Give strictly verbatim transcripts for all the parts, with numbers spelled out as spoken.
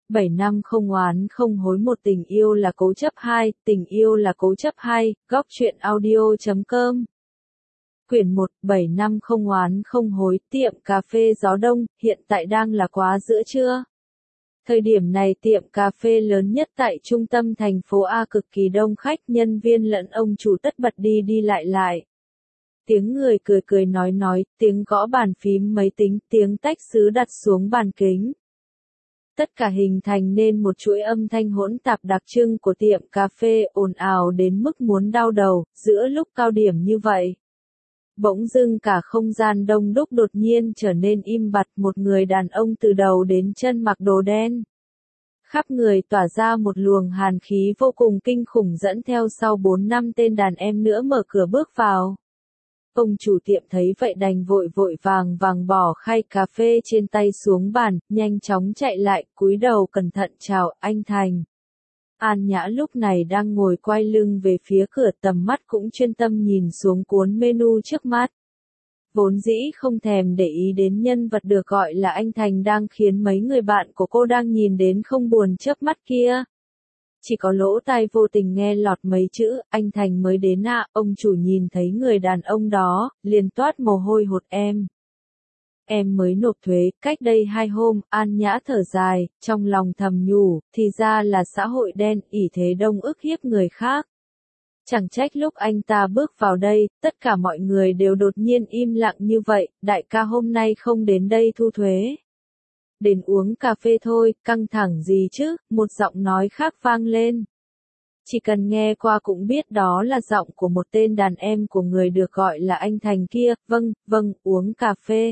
bảy năm không oán không hối một tình yêu là cố chấp hai, tình yêu là cố chấp hai, góc truyện audio chấm com. Quyển một, bảy năm không oán không hối, tiệm cà phê Gió Đông, hiện tại đang là quá giữa trưa. Thời điểm này tiệm cà phê lớn nhất tại trung tâm thành phố A cực kỳ đông khách, nhân viên lẫn ông chủ tất bật đi đi lại lại. Tiếng người cười cười nói nói, tiếng gõ bàn phím máy tính, tiếng tách sứ đặt xuống bàn kính. Tất cả hình thành nên một chuỗi âm thanh hỗn tạp đặc trưng của tiệm cà phê, ồn ào đến mức muốn đau đầu, giữa lúc cao điểm như vậy. Bỗng dưng cả không gian đông đúc đột nhiên trở nên im bặt, một người đàn ông từ đầu đến chân mặc đồ đen. Khắp người tỏa ra một luồng hàn khí vô cùng kinh khủng, dẫn theo sau bốn năm tên đàn em nữa mở cửa bước vào. Ông chủ tiệm thấy vậy đành vội vội vàng vàng bỏ khay cà phê trên tay xuống bàn, nhanh chóng chạy lại, cúi đầu cẩn thận chào anh Thành. An Nhã lúc này đang ngồi quay lưng về phía cửa, tầm mắt cũng chuyên tâm nhìn xuống cuốn menu trước mắt. Vốn dĩ không thèm để ý đến nhân vật được gọi là anh Thành đang khiến mấy người bạn của cô đang nhìn đến không buồn chớp mắt kia. Chỉ có lỗ tai vô tình nghe lọt mấy chữ, anh Thành mới đến à, ông chủ nhìn thấy người đàn ông đó, liền toát mồ hôi hột em. Em mới nộp thuế, cách đây hai hôm, An Nhã thở dài, trong lòng thầm nhủ, thì ra là xã hội đen, ỷ thế đông ức hiếp người khác. Chẳng trách lúc anh ta bước vào đây, tất cả mọi người đều đột nhiên im lặng như vậy, đại ca hôm nay không đến đây thu thuế. Đến uống cà phê thôi, căng thẳng gì chứ, một giọng nói khác vang lên. Chỉ cần nghe qua cũng biết đó là giọng của một tên đàn em của người được gọi là anh Thành kia, vâng, vâng, uống cà phê.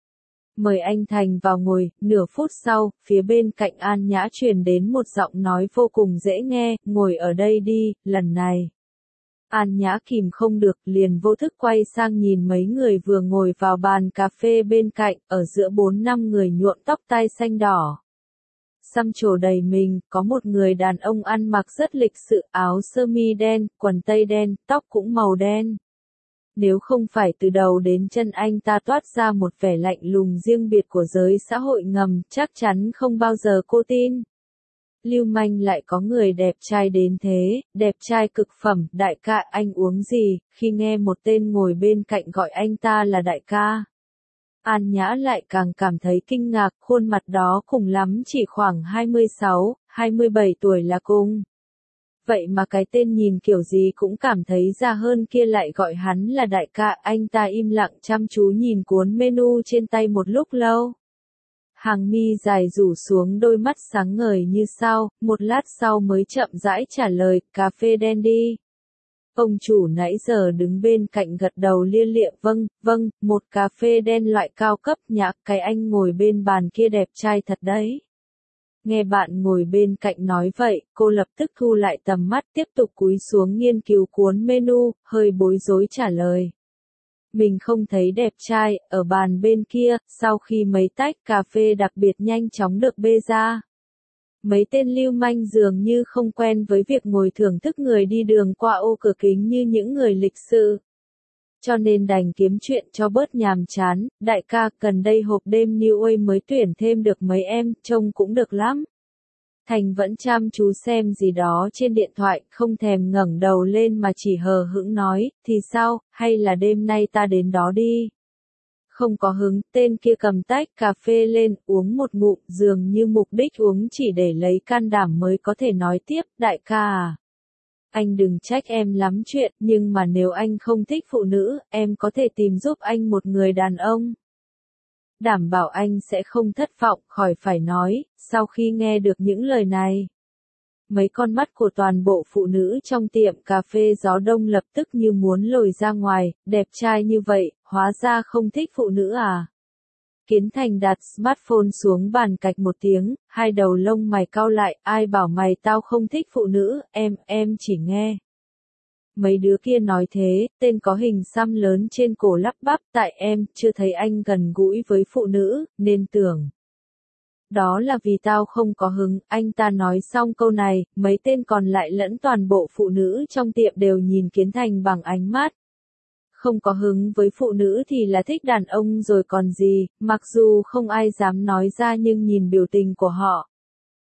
Mời anh Thành vào ngồi, nửa phút sau, phía bên cạnh An Nhã truyền đến một giọng nói vô cùng dễ nghe, ngồi ở đây đi, lần này. An Nhã kìm không được, liền vô thức quay sang nhìn mấy người vừa ngồi vào bàn cà phê bên cạnh, ở giữa bốn năm người nhuộm tóc tai xanh đỏ. Xăm trổ đầy mình, có một người đàn ông ăn mặc rất lịch sự, áo sơ mi đen, quần tây đen, tóc cũng màu đen. Nếu không phải từ đầu đến chân anh ta toát ra một vẻ lạnh lùng riêng biệt của giới xã hội ngầm, chắc chắn không bao giờ cô tin. Lưu manh lại có người đẹp trai đến thế, đẹp trai cực phẩm, đại ca anh uống gì, khi nghe một tên ngồi bên cạnh gọi anh ta là đại ca. An Nhã lại càng cảm thấy kinh ngạc, khuôn mặt đó cùng lắm chỉ khoảng hai mươi sáu, hai mươi bảy tuổi là cùng. Vậy mà cái tên nhìn kiểu gì cũng cảm thấy già hơn kia lại gọi hắn là đại ca, anh ta im lặng chăm chú nhìn cuốn menu trên tay một lúc lâu. Hàng mi dài rủ xuống, đôi mắt sáng ngời như sao, một lát sau mới chậm rãi trả lời, cà phê đen đi. Ông chủ nãy giờ đứng bên cạnh gật đầu lia lịa, vâng, vâng, một cà phê đen loại cao cấp nhã, cái anh ngồi bên bàn kia đẹp trai thật đấy. Nghe bạn ngồi bên cạnh nói vậy, cô lập tức thu lại tầm mắt, tiếp tục cúi xuống nghiên cứu cuốn menu, hơi bối rối trả lời. Mình không thấy đẹp trai, ở bàn bên kia, sau khi mấy tách cà phê đặc biệt nhanh chóng được bê ra. Mấy tên lưu manh dường như không quen với việc ngồi thưởng thức người đi đường qua ô cửa kính như những người lịch sự. Cho nên đành kiếm chuyện cho bớt nhàm chán, đại ca gần đây hộp đêm New Way mới tuyển thêm được mấy em, trông cũng được lắm. Thành vẫn chăm chú xem gì đó trên điện thoại, không thèm ngẩng đầu lên mà chỉ hờ hững nói, thì sao, hay là đêm nay ta đến đó đi. Không có hứng, tên kia cầm tách cà phê lên, uống một ngụm, dường như mục đích uống chỉ để lấy can đảm mới có thể nói tiếp, đại ca à. Anh đừng trách em lắm chuyện, nhưng mà nếu anh không thích phụ nữ, em có thể tìm giúp anh một người đàn ông. Đảm bảo anh sẽ không thất vọng, khỏi phải nói, sau khi nghe được những lời này. Mấy con mắt của toàn bộ phụ nữ trong tiệm cà phê Gió Đông lập tức như muốn lồi ra ngoài, đẹp trai như vậy, hóa ra không thích phụ nữ à. Kiến Thành đặt smartphone xuống bàn cạch một tiếng, hai đầu lông mày cau lại, ai bảo mày tao không thích phụ nữ, em, em chỉ nghe. Mấy đứa kia nói thế, tên có hình xăm lớn trên cổ lắp bắp, tại em, chưa thấy anh gần gũi với phụ nữ, nên tưởng. Đó là vì tao không có hứng, anh ta nói xong câu này, mấy tên còn lại lẫn toàn bộ phụ nữ trong tiệm đều nhìn Kiến Thành bằng ánh mắt. Không có hứng với phụ nữ thì là thích đàn ông rồi còn gì, mặc dù không ai dám nói ra nhưng nhìn biểu tình của họ.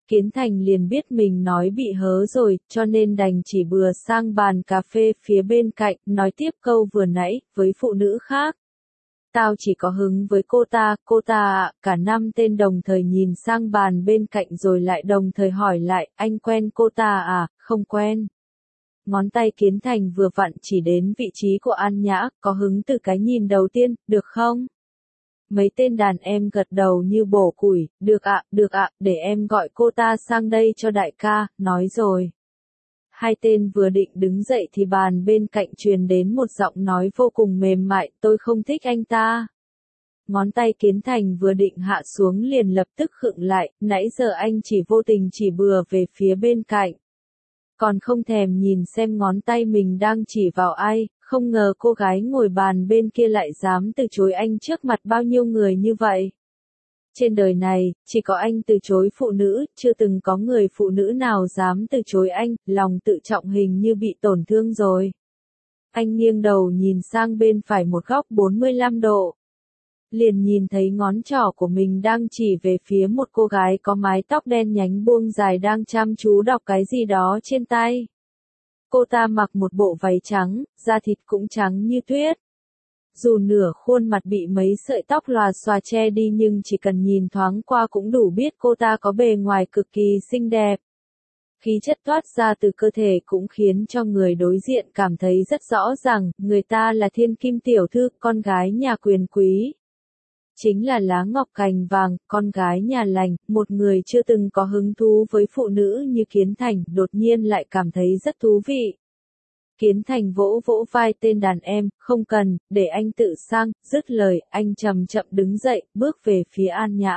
Kiến Thành liền biết mình nói bị hớ rồi, cho nên đành chỉ bừa sang bàn cà phê phía bên cạnh, nói tiếp câu vừa nãy, với phụ nữ khác. Tao chỉ có hứng với cô ta, cô ta ạ, cả năm tên đồng thời nhìn sang bàn bên cạnh rồi lại đồng thời hỏi lại, anh quen cô ta à, không quen. Ngón tay Kiến Thành vừa vặn chỉ đến vị trí của An Nhã, có hứng từ cái nhìn đầu tiên, được không? Mấy tên đàn em gật đầu như bổ củi, được ạ, được ạ, để em gọi cô ta sang đây cho đại ca, nói rồi. Hai tên vừa định đứng dậy thì bàn bên cạnh truyền đến một giọng nói vô cùng mềm mại, tôi không thích anh ta. Ngón tay Kiến Thành vừa định hạ xuống liền lập tức khựng lại, nãy giờ anh chỉ vô tình chỉ bừa về phía bên cạnh. Còn không thèm nhìn xem ngón tay mình đang chỉ vào ai, không ngờ cô gái ngồi bàn bên kia lại dám từ chối anh trước mặt bao nhiêu người như vậy. Trên đời này, chỉ có anh từ chối phụ nữ, chưa từng có người phụ nữ nào dám từ chối anh, lòng tự trọng hình như bị tổn thương rồi. Anh nghiêng đầu nhìn sang bên phải một góc bốn mươi lăm độ. Liền nhìn thấy ngón trỏ của mình đang chỉ về phía một cô gái có mái tóc đen nhánh buông dài đang chăm chú đọc cái gì đó trên tay. Cô ta mặc một bộ váy trắng, da thịt cũng trắng như tuyết. Dù nửa khuôn mặt bị mấy sợi tóc lòa xòa che đi nhưng chỉ cần nhìn thoáng qua cũng đủ biết cô ta có bề ngoài cực kỳ xinh đẹp. Khí chất toát ra từ cơ thể cũng khiến cho người đối diện cảm thấy rất rõ rằng người ta là thiên kim tiểu thư, con gái nhà quyền quý. Chính là lá ngọc cành vàng, con gái nhà lành, một người chưa từng có hứng thú với phụ nữ như Kiến Thành, đột nhiên lại cảm thấy rất thú vị. Kiến Thành vỗ vỗ vai tên đàn em, không cần, để anh tự sang, dứt lời, anh chậm chậm đứng dậy, bước về phía An Nhã.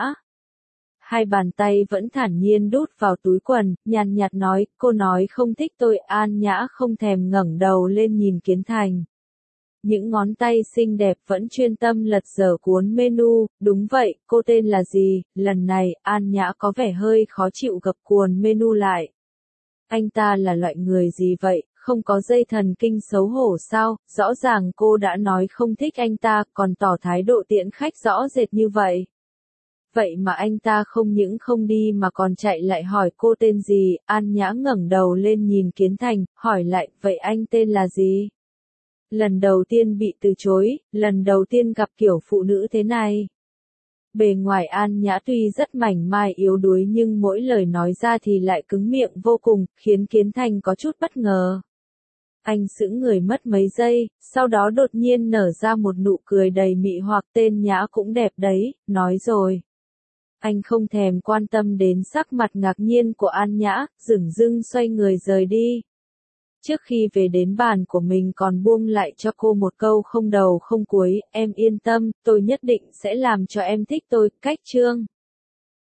Hai bàn tay vẫn thản nhiên đút vào túi quần, nhàn nhạt nói, cô nói không thích tôi, An Nhã không thèm ngẩng đầu lên nhìn Kiến Thành. Những ngón tay xinh đẹp vẫn chuyên tâm lật dở cuốn menu, đúng vậy, cô tên là gì, lần này, An Nhã có vẻ hơi khó chịu gập cuốn menu lại. Anh ta là loại người gì vậy, không có dây thần kinh xấu hổ sao, rõ ràng cô đã nói không thích anh ta, còn tỏ thái độ tiễn khách rõ rệt như vậy. Vậy mà anh ta không những không đi mà còn chạy lại hỏi cô tên gì, An Nhã ngẩng đầu lên nhìn Kiến Thành, hỏi lại, vậy anh tên là gì? Lần đầu tiên bị từ chối, lần đầu tiên gặp kiểu phụ nữ thế này. Bề ngoài An Nhã tuy rất mảnh mai yếu đuối nhưng mỗi lời nói ra thì lại cứng miệng vô cùng, khiến Kiến Thành có chút bất ngờ. Anh sững người mất mấy giây, sau đó đột nhiên nở ra một nụ cười đầy mị hoặc, tên Nhã cũng đẹp đấy, nói rồi. Anh không thèm quan tâm đến sắc mặt ngạc nhiên của An Nhã, dửng dưng xoay người rời đi. Trước khi về đến bàn của mình còn buông lại cho cô một câu không đầu không cuối, em yên tâm, tôi nhất định sẽ làm cho em thích tôi, cách chương.